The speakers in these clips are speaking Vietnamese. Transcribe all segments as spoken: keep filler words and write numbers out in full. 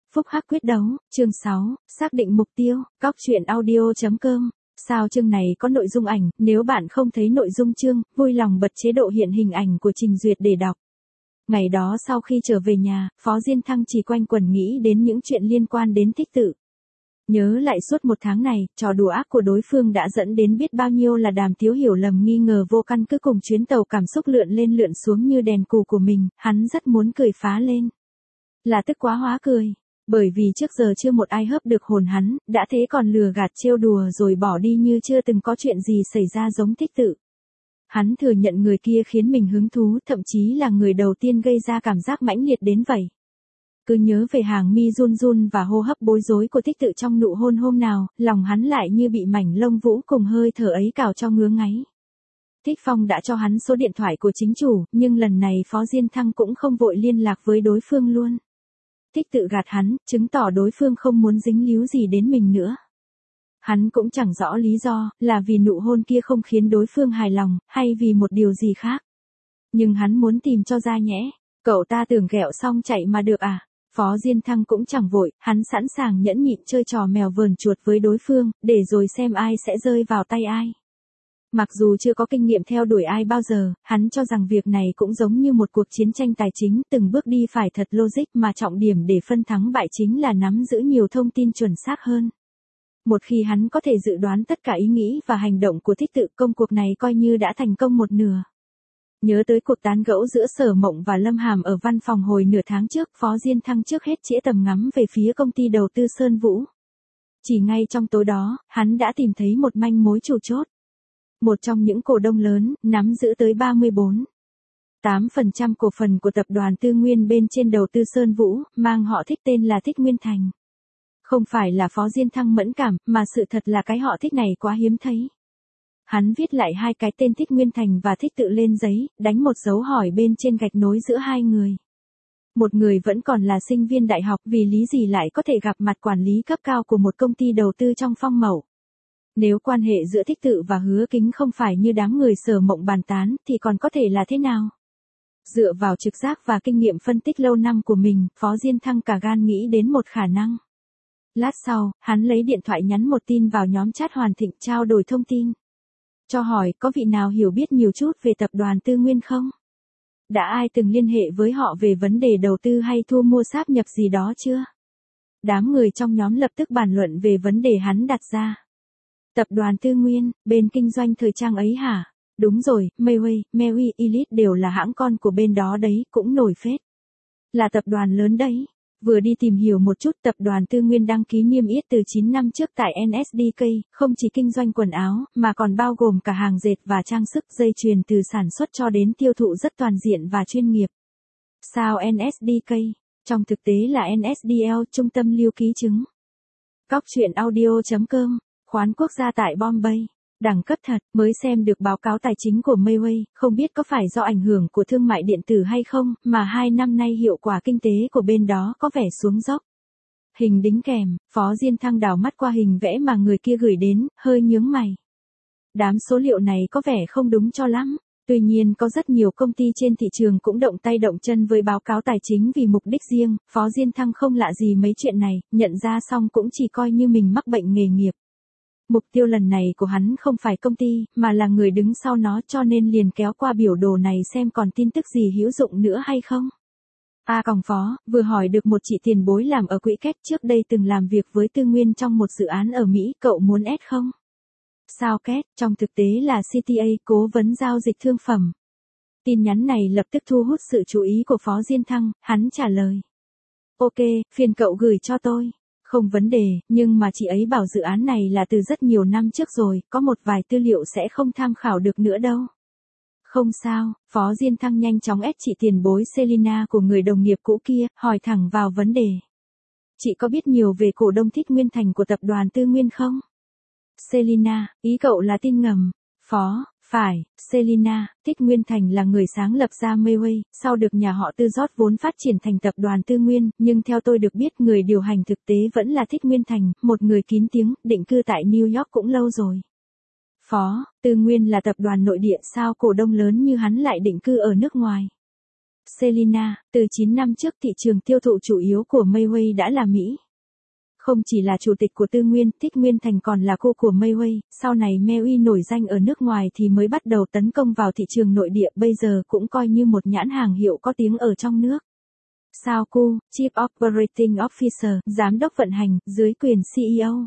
Phúc Hắc quyết đấu, chương sáu, xác định mục tiêu, cóc truyện audio.com. Sao chương này có nội dung ảnh, nếu bạn không thấy nội dung chương, vui lòng bật chế độ hiện hình ảnh của trình duyệt để đọc. Ngày đó sau khi trở về nhà, Phó Diên Thăng chỉ quanh quẩn nghĩ đến những chuyện liên quan đến Thích Tự. Nhớ lại suốt một tháng này, trò đùa ác của đối phương đã dẫn đến biết bao nhiêu là Đàm Tiếu hiểu lầm nghi ngờ vô căn cứ cùng chuyến tàu cảm xúc lượn lên lượn xuống như đèn cù của mình, hắn rất muốn cười phá lên. Là tức quá hóa cười. Bởi vì trước giờ chưa một ai hớp được hồn hắn, đã thế còn lừa gạt trêu đùa rồi bỏ đi như chưa từng có chuyện gì xảy ra giống Thích Tự. Hắn thừa nhận người kia khiến mình hứng thú, thậm chí là người đầu tiên gây ra cảm giác mãnh liệt đến vậy. Cứ nhớ về hàng mi run run và hô hấp bối rối của Thích Tự trong nụ hôn hôm nào, lòng hắn lại như bị mảnh lông vũ cùng hơi thở ấy cào cho ngứa ngáy. Thích Phong đã cho hắn số điện thoại của chính chủ, nhưng lần này Phó Diên Thăng cũng không vội liên lạc với đối phương luôn. Thích Tự gạt hắn, chứng tỏ đối phương không muốn dính líu gì đến mình nữa. Hắn cũng chẳng rõ lý do, là vì nụ hôn kia không khiến đối phương hài lòng, hay vì một điều gì khác. Nhưng hắn muốn tìm cho ra nhẽ. Cậu ta tưởng ghẹo xong chạy mà được à? Phó Diên Thăng cũng chẳng vội, hắn sẵn sàng nhẫn nhịn chơi trò mèo vờn chuột với đối phương, để rồi xem ai sẽ rơi vào tay ai. Mặc dù chưa có kinh nghiệm theo đuổi ai bao giờ, hắn cho rằng việc này cũng giống như một cuộc chiến tranh tài chính, từng bước đi phải thật logic mà trọng điểm để phân thắng bại chính là nắm giữ nhiều thông tin chuẩn xác hơn. Một khi hắn có thể dự đoán tất cả ý nghĩ và hành động của Thích Tự, công cuộc này coi như đã thành công một nửa. Nhớ tới cuộc tán gẫu giữa Sở Mộng và Lâm Hàm ở văn phòng hồi nửa tháng trước, Phó Diên Thăng trước hết chĩa tầm ngắm về phía công ty đầu tư Sơn Vũ. Chỉ ngay trong tối đó, hắn đã tìm thấy một manh mối chủ chốt. Một trong những cổ đông lớn, nắm giữ tới ba mươi bốn phẩy tám phần trăm cổ phần của tập đoàn Tư Nguyên bên trên đầu tư Sơn Vũ, mang họ Thích tên là Thích Nguyên Thành. Không phải là Phó Diên Thăng mẫn cảm, mà sự thật là cái họ Thích này quá hiếm thấy. Hắn viết lại hai cái tên Thích Nguyên Thành và Thích Tự lên giấy, đánh một dấu hỏi bên trên gạch nối giữa hai người. Một người vẫn còn là sinh viên đại học, vì lý gì lại có thể gặp mặt quản lý cấp cao của một công ty đầu tư trong Phong Mậu. Nếu quan hệ giữa Thích Tự và Hứa Kính không phải như đám người Sở Mộng bàn tán, thì còn có thể là thế nào? Dựa vào trực giác và kinh nghiệm phân tích lâu năm của mình, Phó Diên Thăng cả gan nghĩ đến một khả năng. Lát sau, hắn lấy điện thoại nhắn một tin vào nhóm chat Hoàn Thịnh trao đổi thông tin. Cho hỏi có vị nào hiểu biết nhiều chút về tập đoàn Tư Nguyên không? Đã ai từng liên hệ với họ về vấn đề đầu tư hay thu mua sáp nhập gì đó chưa? Đám người trong nhóm lập tức bàn luận về vấn đề hắn đặt ra. Tập đoàn Tư Nguyên, bên kinh doanh thời trang ấy hả? Đúng rồi, Mayway, Mary Elite đều là hãng con của bên đó đấy, cũng nổi phết. Là tập đoàn lớn đấy. Vừa đi tìm hiểu một chút, tập đoàn Tư Nguyên đăng ký niêm yết từ chín năm trước tại en ét đê ca, không chỉ kinh doanh quần áo, mà còn bao gồm cả hàng dệt và trang sức, dây chuyền từ sản xuất cho đến tiêu thụ rất toàn diện và chuyên nghiệp. Sao en ét đê ca? Trong thực tế là en ét đê lờ, Trung tâm Lưu ký chứng. Cóc truyện audio.com, khoán quốc gia tại Bombay. Đẳng cấp thật, mới xem được báo cáo tài chính của Mayway, không biết có phải do ảnh hưởng của thương mại điện tử hay không, mà hai năm nay hiệu quả kinh tế của bên đó có vẻ xuống dốc. Hình đính kèm, Phó Diên Thăng đảo mắt qua hình vẽ mà người kia gửi đến, hơi nhướng mày. Đám số liệu này có vẻ không đúng cho lắm. Tuy nhiên có rất nhiều công ty trên thị trường cũng động tay động chân với báo cáo tài chính vì mục đích riêng, Phó Diên Thăng không lạ gì mấy chuyện này, nhận ra xong cũng chỉ coi như mình mắc bệnh nghề nghiệp. Mục tiêu lần này của hắn không phải công ty, mà là người đứng sau nó, cho nên liền kéo qua biểu đồ này xem còn tin tức gì hữu dụng nữa hay không. A còng Phó, vừa hỏi được một chị tiền bối làm ở quỹ kép trước đây từng làm việc với Tư Nguyên trong một dự án ở Mỹ, cậu muốn ép không? Sao két, trong thực tế là xê tê a, cố vấn giao dịch thương phẩm. Tin nhắn này lập tức thu hút sự chú ý của Phó Diên Thăng, hắn trả lời. Ok, phiền cậu gửi cho tôi. Không vấn đề, nhưng mà chị ấy bảo dự án này là từ rất nhiều năm trước rồi, có một vài tư liệu sẽ không tham khảo được nữa đâu. Không sao, Phó Diên Thăng nhanh chóng ép chị tiền bối Selina của người đồng nghiệp cũ kia, hỏi thẳng vào vấn đề. Chị có biết nhiều về cổ đông Thích Nguyên Thành của tập đoàn Tư Nguyên không? Selina, ý cậu là tin ngầm. Phó, phải, Selina, Thích Nguyên Thành là người sáng lập ra Mayway, sau được nhà họ Tư rót vốn phát triển thành tập đoàn Tư Nguyên, nhưng theo tôi được biết người điều hành thực tế vẫn là Thích Nguyên Thành, một người kín tiếng, định cư tại New York cũng lâu rồi. Phó, Tư Nguyên là tập đoàn nội địa, sao cổ đông lớn như hắn lại định cư ở nước ngoài? Selina, từ chín năm trước thị trường tiêu thụ chủ yếu của Mayway đã là Mỹ. Không chỉ là chủ tịch của Tư Nguyên, Thích Nguyên Thành còn là cô của Mayway, sau này Mayway nổi danh ở nước ngoài thì mới bắt đầu tấn công vào thị trường nội địa, bây giờ cũng coi như một nhãn hàng hiệu có tiếng ở trong nước. Sao Cu, Chief Operating Officer, giám đốc vận hành, dưới quyền xê e ô.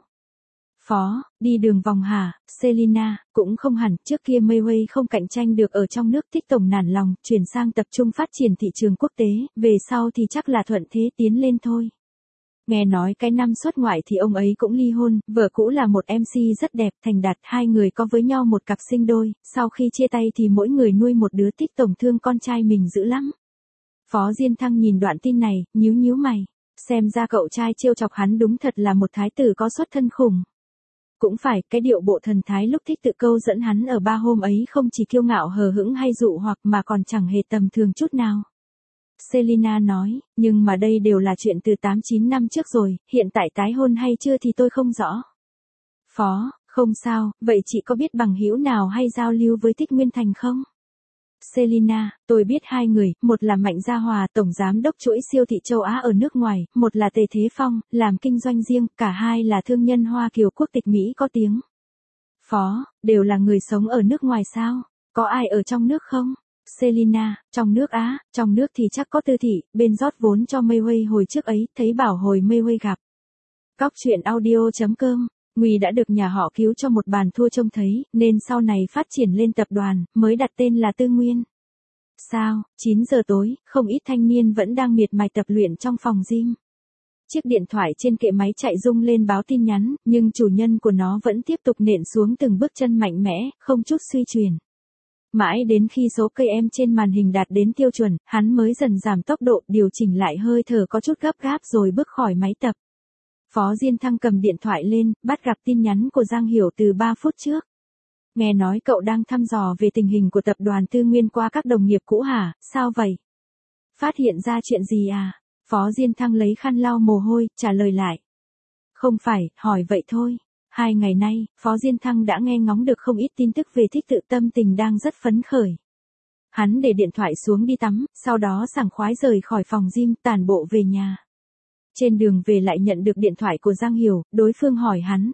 Phó, đi đường vòng hả, Selina, cũng không hẳn, trước kia Mayway không cạnh tranh được ở trong nước, Thích tổng nản lòng, chuyển sang tập trung phát triển thị trường quốc tế, về sau thì chắc là thuận thế tiến lên thôi. Nghe nói cái năm xuất ngoại thì ông ấy cũng ly hôn, vợ cũ là một em xê rất đẹp, thành đạt, hai người có với nhau một cặp sinh đôi, sau khi chia tay thì mỗi người nuôi một đứa, Thích tổng thương con trai mình dữ lắm. Phó Diên Thăng nhìn đoạn tin này, nhíu nhíu mày, xem ra cậu trai trêu chọc hắn đúng thật là một thái tử có xuất thân khủng. Cũng phải, cái điệu bộ thần thái lúc thích tự câu dẫn hắn ở ba hôm ấy không chỉ kiêu ngạo hờ hững hay dụ hoặc mà còn chẳng hề tầm thường chút nào. Selina nói, nhưng mà đây đều là chuyện từ tám chín năm trước rồi, hiện tại tái hôn hay chưa thì tôi không rõ. Phó, không sao, vậy chị có biết bằng hữu nào hay giao lưu với Thích Nguyên Thành không? Selina, tôi biết hai người, một là Mạnh Gia Hòa, tổng giám đốc chuỗi siêu thị châu Á ở nước ngoài, một là Tề Thế Phong, làm kinh doanh riêng, cả hai là thương nhân Hoa Kiều quốc tịch Mỹ có tiếng. Phó, đều là người sống ở nước ngoài sao? Có ai ở trong nước không? Selina, trong nước Á, trong nước thì chắc có Tư Thị, bên rót vốn cho Mayway hồi trước ấy, thấy bảo hồi Mayway gặp. Cóc truyện audio chấm com, Nguy đã được nhà họ cứu cho một bàn thua trông thấy, nên sau này phát triển lên tập đoàn, mới đặt tên là Tư Nguyên. Sao, chín giờ tối, không ít thanh niên vẫn đang miệt mài tập luyện trong phòng gym. Chiếc điện thoại trên kệ máy chạy rung lên báo tin nhắn, nhưng chủ nhân của nó vẫn tiếp tục nện xuống từng bước chân mạnh mẽ, không chút suy chuyển. Mãi đến khi số cây em trên màn hình đạt đến tiêu chuẩn, hắn mới dần giảm tốc độ, điều chỉnh lại hơi thở có chút gấp gáp rồi bước khỏi máy tập. Phó Diên Thăng cầm điện thoại lên, bắt gặp tin nhắn của Giang Hiểu từ ba phút trước. Nghe nói cậu đang thăm dò về tình hình của tập đoàn Tư Nguyên qua các đồng nghiệp cũ hả, sao vậy? Phát hiện ra chuyện gì à? Phó Diên Thăng lấy khăn lau mồ hôi, trả lời lại. Không phải, hỏi vậy thôi. Hai ngày nay, Phó Diên Thăng đã nghe ngóng được không ít tin tức về Thích Tự, tâm tình đang rất phấn khởi. Hắn để điện thoại xuống đi tắm, sau đó sảng khoái rời khỏi phòng gym, tản bộ về nhà. Trên đường về lại nhận được điện thoại của Giang Hiểu, đối phương hỏi hắn.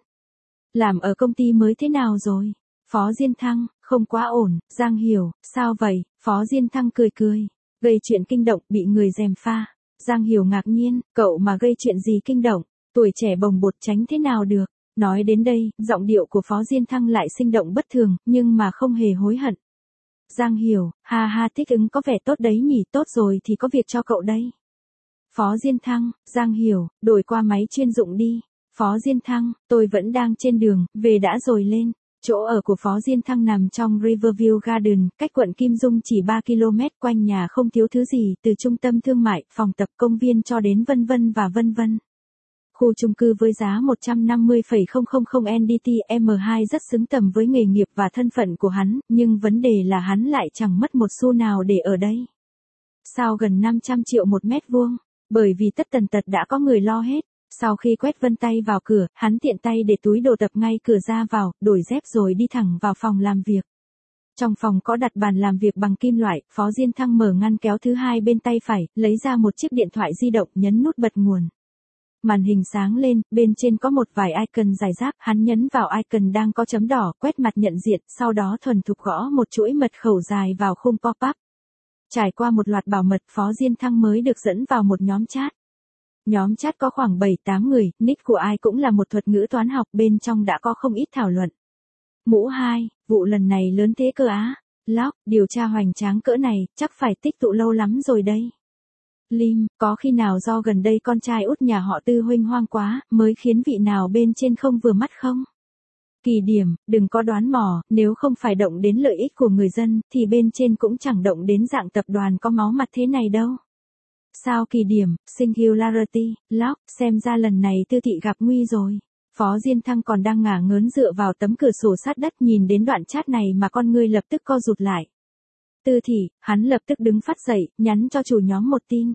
Làm ở công ty mới thế nào rồi? Phó Diên Thăng, không quá ổn. Giang Hiểu, sao vậy? Phó Diên Thăng cười cười. Gây chuyện kinh động, bị người gièm pha. Giang Hiểu ngạc nhiên, cậu mà gây chuyện gì kinh động? Tuổi trẻ bồng bột tránh thế nào được? Nói đến đây, giọng điệu của Phó Diên Thăng lại sinh động bất thường, nhưng mà không hề hối hận. Giang Hiểu, ha ha, thích ứng có vẻ tốt đấy nhỉ, tốt rồi thì có việc cho cậu đây. Phó Diên Thăng, Giang Hiểu, đổi qua máy chuyên dụng đi. Phó Diên Thăng, tôi vẫn đang trên đường, về đã rồi lên. Chỗ ở của Phó Diên Thăng nằm trong Riverview Garden, cách quận Kim Dung chỉ ba ki lô mét, quanh nhà không thiếu thứ gì, từ trung tâm thương mại, phòng tập, công viên cho đến vân vân và vân vân. Khu chung cư với giá một trăm năm mươi phẩy không không không en đê tê em hai rất xứng tầm với nghề nghiệp và thân phận của hắn, nhưng vấn đề là hắn lại chẳng mất một xu nào để ở đây. Sao gần năm trăm triệu một mét vuông? Bởi vì tất tần tật đã có người lo hết. Sau khi quét vân tay vào cửa, hắn tiện tay để túi đồ tập ngay cửa ra vào, đổi dép rồi đi thẳng vào phòng làm việc. Trong phòng có đặt bàn làm việc bằng kim loại, Phó Diên Thăng mở ngăn kéo thứ hai bên tay phải, lấy ra một chiếc điện thoại di động, nhấn nút bật nguồn. Màn hình sáng lên, bên trên có một vài icon rải rác, hắn nhấn vào icon đang có chấm đỏ, quét mặt nhận diện, sau đó thuần thục gõ một chuỗi mật khẩu dài vào khung pop-up. Trải qua một loạt bảo mật, Phó Diên Thăng mới được dẫn vào một nhóm chat. Nhóm chat có khoảng bảy tám người, nick của ai cũng là một thuật ngữ toán học, bên trong đã có không ít thảo luận. Mũ hai, vụ lần này lớn thế cơ á. Lóc, điều tra hoành tráng cỡ này, chắc phải tích tụ lâu lắm rồi đây. Lim, có khi nào do gần đây con trai út nhà họ Tư huênh hoang quá, mới khiến vị nào bên trên không vừa mắt không? Kỳ điểm, đừng có đoán mò, nếu không phải động đến lợi ích của người dân, thì bên trên cũng chẳng động đến dạng tập đoàn có máu mặt thế này đâu. Sao kỳ điểm, Singularity, Lóc, xem ra lần này Tư Thị gặp nguy rồi. Phó Diên Thăng còn đang ngả ngớn dựa vào tấm cửa sổ sát đất, nhìn đến đoạn chat này mà con ngươi lập tức co rụt lại. Tư Thị, hắn lập tức đứng phát dậy, nhắn cho chủ nhóm một tin.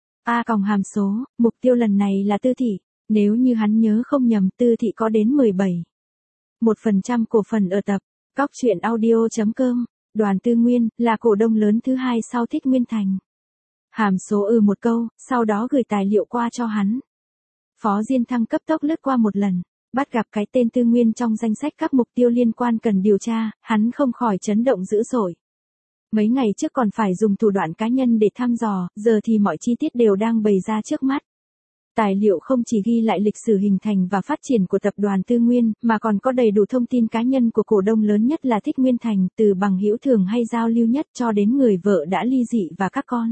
A còng hàm số, mục tiêu lần này là Tư Thị. Nếu như hắn nhớ không nhầm, Tư Thị có đến mười bảy phẩy một phần trăm cổ phần ở tập. Cóc truyện audio chấm com, đoàn Tư Nguyên, là cổ đông lớn thứ hai sau Thích Nguyên Thành. Hàm số ừ một câu, sau đó gửi tài liệu qua cho hắn. Phó Diên Thăng cấp tốc lướt qua một lần, bắt gặp cái tên Tư Nguyên trong danh sách các mục tiêu liên quan cần điều tra, hắn không khỏi chấn động dữ dội. Mấy ngày trước còn phải dùng thủ đoạn cá nhân để thăm dò, giờ thì mọi chi tiết đều đang bày ra trước mắt. Tài liệu không chỉ ghi lại lịch sử hình thành và phát triển của tập đoàn Tư Nguyên, mà còn có đầy đủ thông tin cá nhân của cổ đông lớn nhất là Thích Nguyên Thành, từ bằng hữu thường hay giao lưu nhất cho đến người vợ đã ly dị và các con.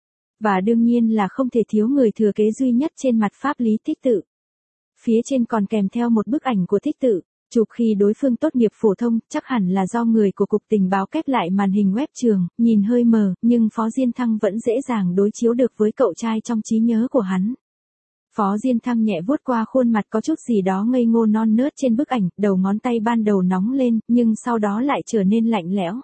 Và đương nhiên là không thể thiếu người thừa kế duy nhất trên mặt pháp lý Thích Tự. Phía trên còn kèm theo một bức ảnh của Thích Tự, chụp khi đối phương tốt nghiệp phổ thông, chắc hẳn là do người của Cục Tình báo kép lại màn hình web trường, nhìn hơi mờ, nhưng Phó Diên Thăng vẫn dễ dàng đối chiếu được với cậu trai trong trí nhớ của hắn. Phó Diên Thăng nhẹ vuốt qua khuôn mặt có chút gì đó ngây ngô non nớt trên bức ảnh, đầu ngón tay ban đầu nóng lên, nhưng sau đó lại trở nên lạnh lẽo.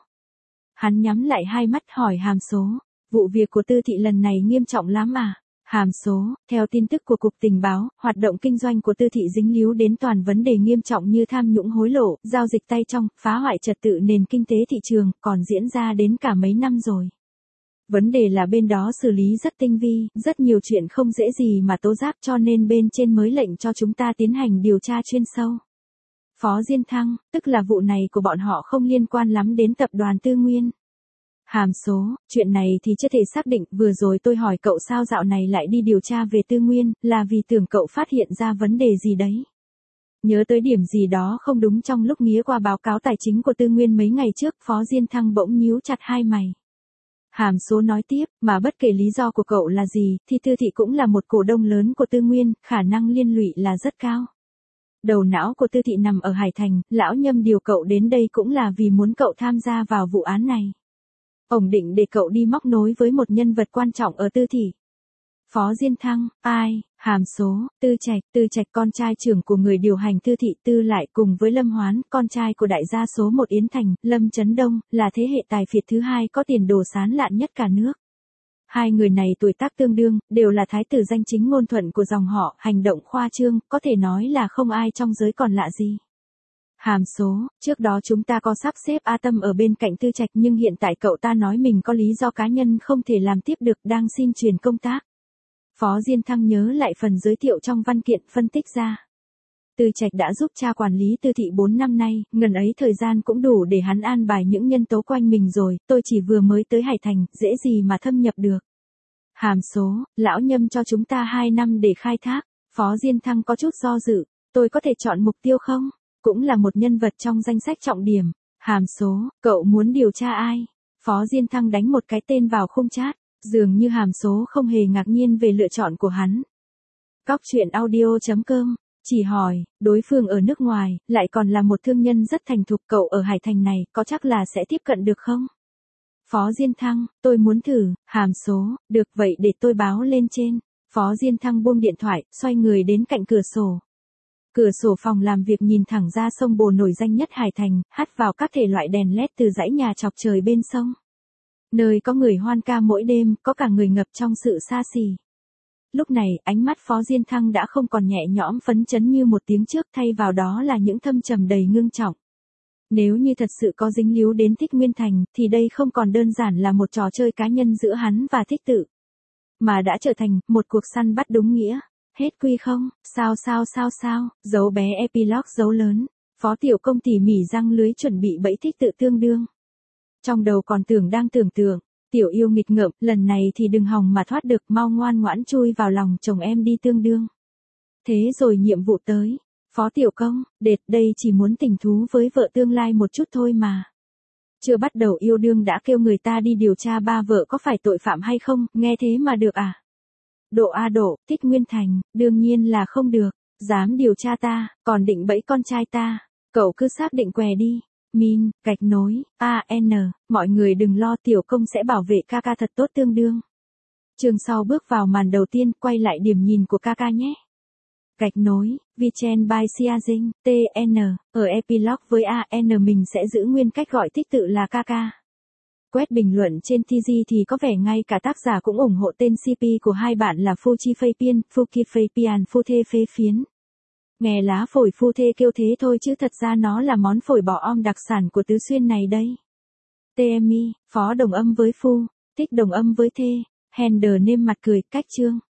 Hắn nhắm lại hai mắt hỏi Hàm số, vụ việc của Tư thị lần này nghiêm trọng lắm à? Hàm số, theo tin tức của Cục Tình báo, hoạt động kinh doanh của Tư thị dính líu đến toàn vấn đề nghiêm trọng như tham nhũng hối lộ, giao dịch tay trong, phá hoại trật tự nền kinh tế thị trường, còn diễn ra đến cả mấy năm rồi. Vấn đề là bên đó xử lý rất tinh vi, rất nhiều chuyện không dễ gì mà tố giác cho nên bên trên mới lệnh cho chúng ta tiến hành điều tra chuyên sâu. Phó Diên Thăng, tức là vụ này của bọn họ không liên quan lắm đến tập đoàn Tư Nguyên. Hàm số, chuyện này thì chưa thể xác định, vừa rồi tôi hỏi cậu sao dạo này lại đi điều tra về Tư Nguyên, là vì tưởng cậu phát hiện ra vấn đề gì đấy. Nhớ tới điểm gì đó không đúng trong lúc nghía qua báo cáo tài chính của Tư Nguyên mấy ngày trước, Phó Diên Thăng bỗng nhíu chặt hai mày. Hàm số nói tiếp, mà bất kể lý do của cậu là gì, thì Tư thị cũng là một cổ đông lớn của Tư Nguyên, khả năng liên lụy là rất cao. Đầu não của Tư thị nằm ở Hải Thành, lão Nhâm điều cậu đến đây cũng là vì muốn cậu tham gia vào vụ án này. Ông định để cậu đi móc nối với một nhân vật quan trọng ở Tư thị. Phó Diên Thăng, ai? Hàm số, Tư Trạch, Tư Trạch con trai trưởng của người điều hành Tư thị Tư lại cùng với Lâm Hoán, con trai của đại gia số một Yến Thành, Lâm Chấn Đông, là thế hệ tài phiệt thứ hai có tiền đồ sán lạn nhất cả nước. Hai người này tuổi tác tương đương, đều là thái tử danh chính ngôn thuận của dòng họ, hành động khoa trương, có thể nói là không ai trong giới còn lạ gì. Hàm số, trước đó chúng ta có sắp xếp A Tâm ở bên cạnh Tư Trạch nhưng hiện tại cậu ta nói mình có lý do cá nhân không thể làm tiếp được, đang xin chuyển công tác. Phó Diên Thăng nhớ lại phần giới thiệu trong văn kiện, phân tích ra. Tư Trạch đã giúp cha quản lý Tư thị bốn năm nay, ngần ấy thời gian cũng đủ để hắn an bài những nhân tố quanh mình rồi, tôi chỉ vừa mới tới Hải Thành, dễ gì mà thâm nhập được. Hàm số, lão Nhâm cho chúng ta hai năm để khai thác. Phó Diên Thăng có chút do dự, tôi có thể chọn mục tiêu không? Cũng là một nhân vật trong danh sách trọng điểm. Hàm số, cậu muốn điều tra ai? Phó Diên Thăng đánh một cái tên vào khung chat, dường như hàm số không hề ngạc nhiên về lựa chọn của hắn. Cóc truyện audio chấm com, chỉ hỏi, đối phương ở nước ngoài, lại còn là một thương nhân rất thành thục, cậu ở Hải Thành này, có chắc là sẽ tiếp cận được không? Phó Diên Thăng, tôi muốn thử. Hàm số, được vậy để tôi báo lên trên. Phó Diên Thăng buông điện thoại, xoay người đến cạnh cửa sổ. Cửa sổ phòng làm việc nhìn thẳng ra sông Bồ nổi danh nhất Hải Thành, hắt vào các thể loại đèn led từ dãy nhà chọc trời bên sông. Nơi có người hoan ca mỗi đêm, có cả người ngập trong sự xa xỉ. Lúc này, ánh mắt Phó Diên Thăng đã không còn nhẹ nhõm phấn chấn như một tiếng trước, thay vào đó là những thâm trầm đầy ngưng trọng. Nếu như thật sự có dính líu đến Thích Nguyên Thành, thì đây không còn đơn giản là một trò chơi cá nhân giữa hắn và Thích Tự, mà đã trở thành một cuộc săn bắt đúng nghĩa. Hết quy không? Sao sao sao sao? Dấu bé epilogue dấu lớn. Phó Tiểu Công tỉ mỉ răng lưới chuẩn bị bẫy Thích Tự tương đương. Trong đầu còn tưởng đang tưởng tượng, Tiểu yêu nghịch ngợm, lần này thì đừng hòng mà thoát được, mau ngoan ngoãn chui vào lòng chồng em đi tương đương. Thế rồi nhiệm vụ tới. Phó Tiểu Công, đệt, đây chỉ muốn tình thú với vợ tương lai một chút thôi mà. Chưa bắt đầu yêu đương đã kêu người ta đi điều tra ba vợ có phải tội phạm hay không, nghe thế mà được à? Độ a độ, Thích Nguyên Thành, đương nhiên là không được, dám điều tra ta, còn định bẫy con trai ta, cậu cứ xác định què đi. Min, gạch nối, a en, mọi người đừng lo, Tiểu Công sẽ bảo vệ ca ca thật tốt tương đương. Chương sau bước vào màn đầu tiên, quay lại điểm nhìn của ca ca nhé. Gạch nối, Vichen by Siazing, tê en, ở epilogue với a en mình sẽ giữ nguyên cách gọi Thích Tự là ca ca. Quét bình luận trên tê giê thì có vẻ ngay cả tác giả cũng ủng hộ tên xê pê của hai bạn là Phu Chi Phây Piên, Phu Ki Phây Pian, Phu Thê Phê Phiến. Nghe lá phổi Phu Thê kêu thế thôi chứ thật ra nó là món phổi bò om đặc sản của Tứ Xuyên này đây. tê em i, Phó đồng âm với Phu, Thích đồng âm với Thê. Handle nêm mặt cười, cách chương.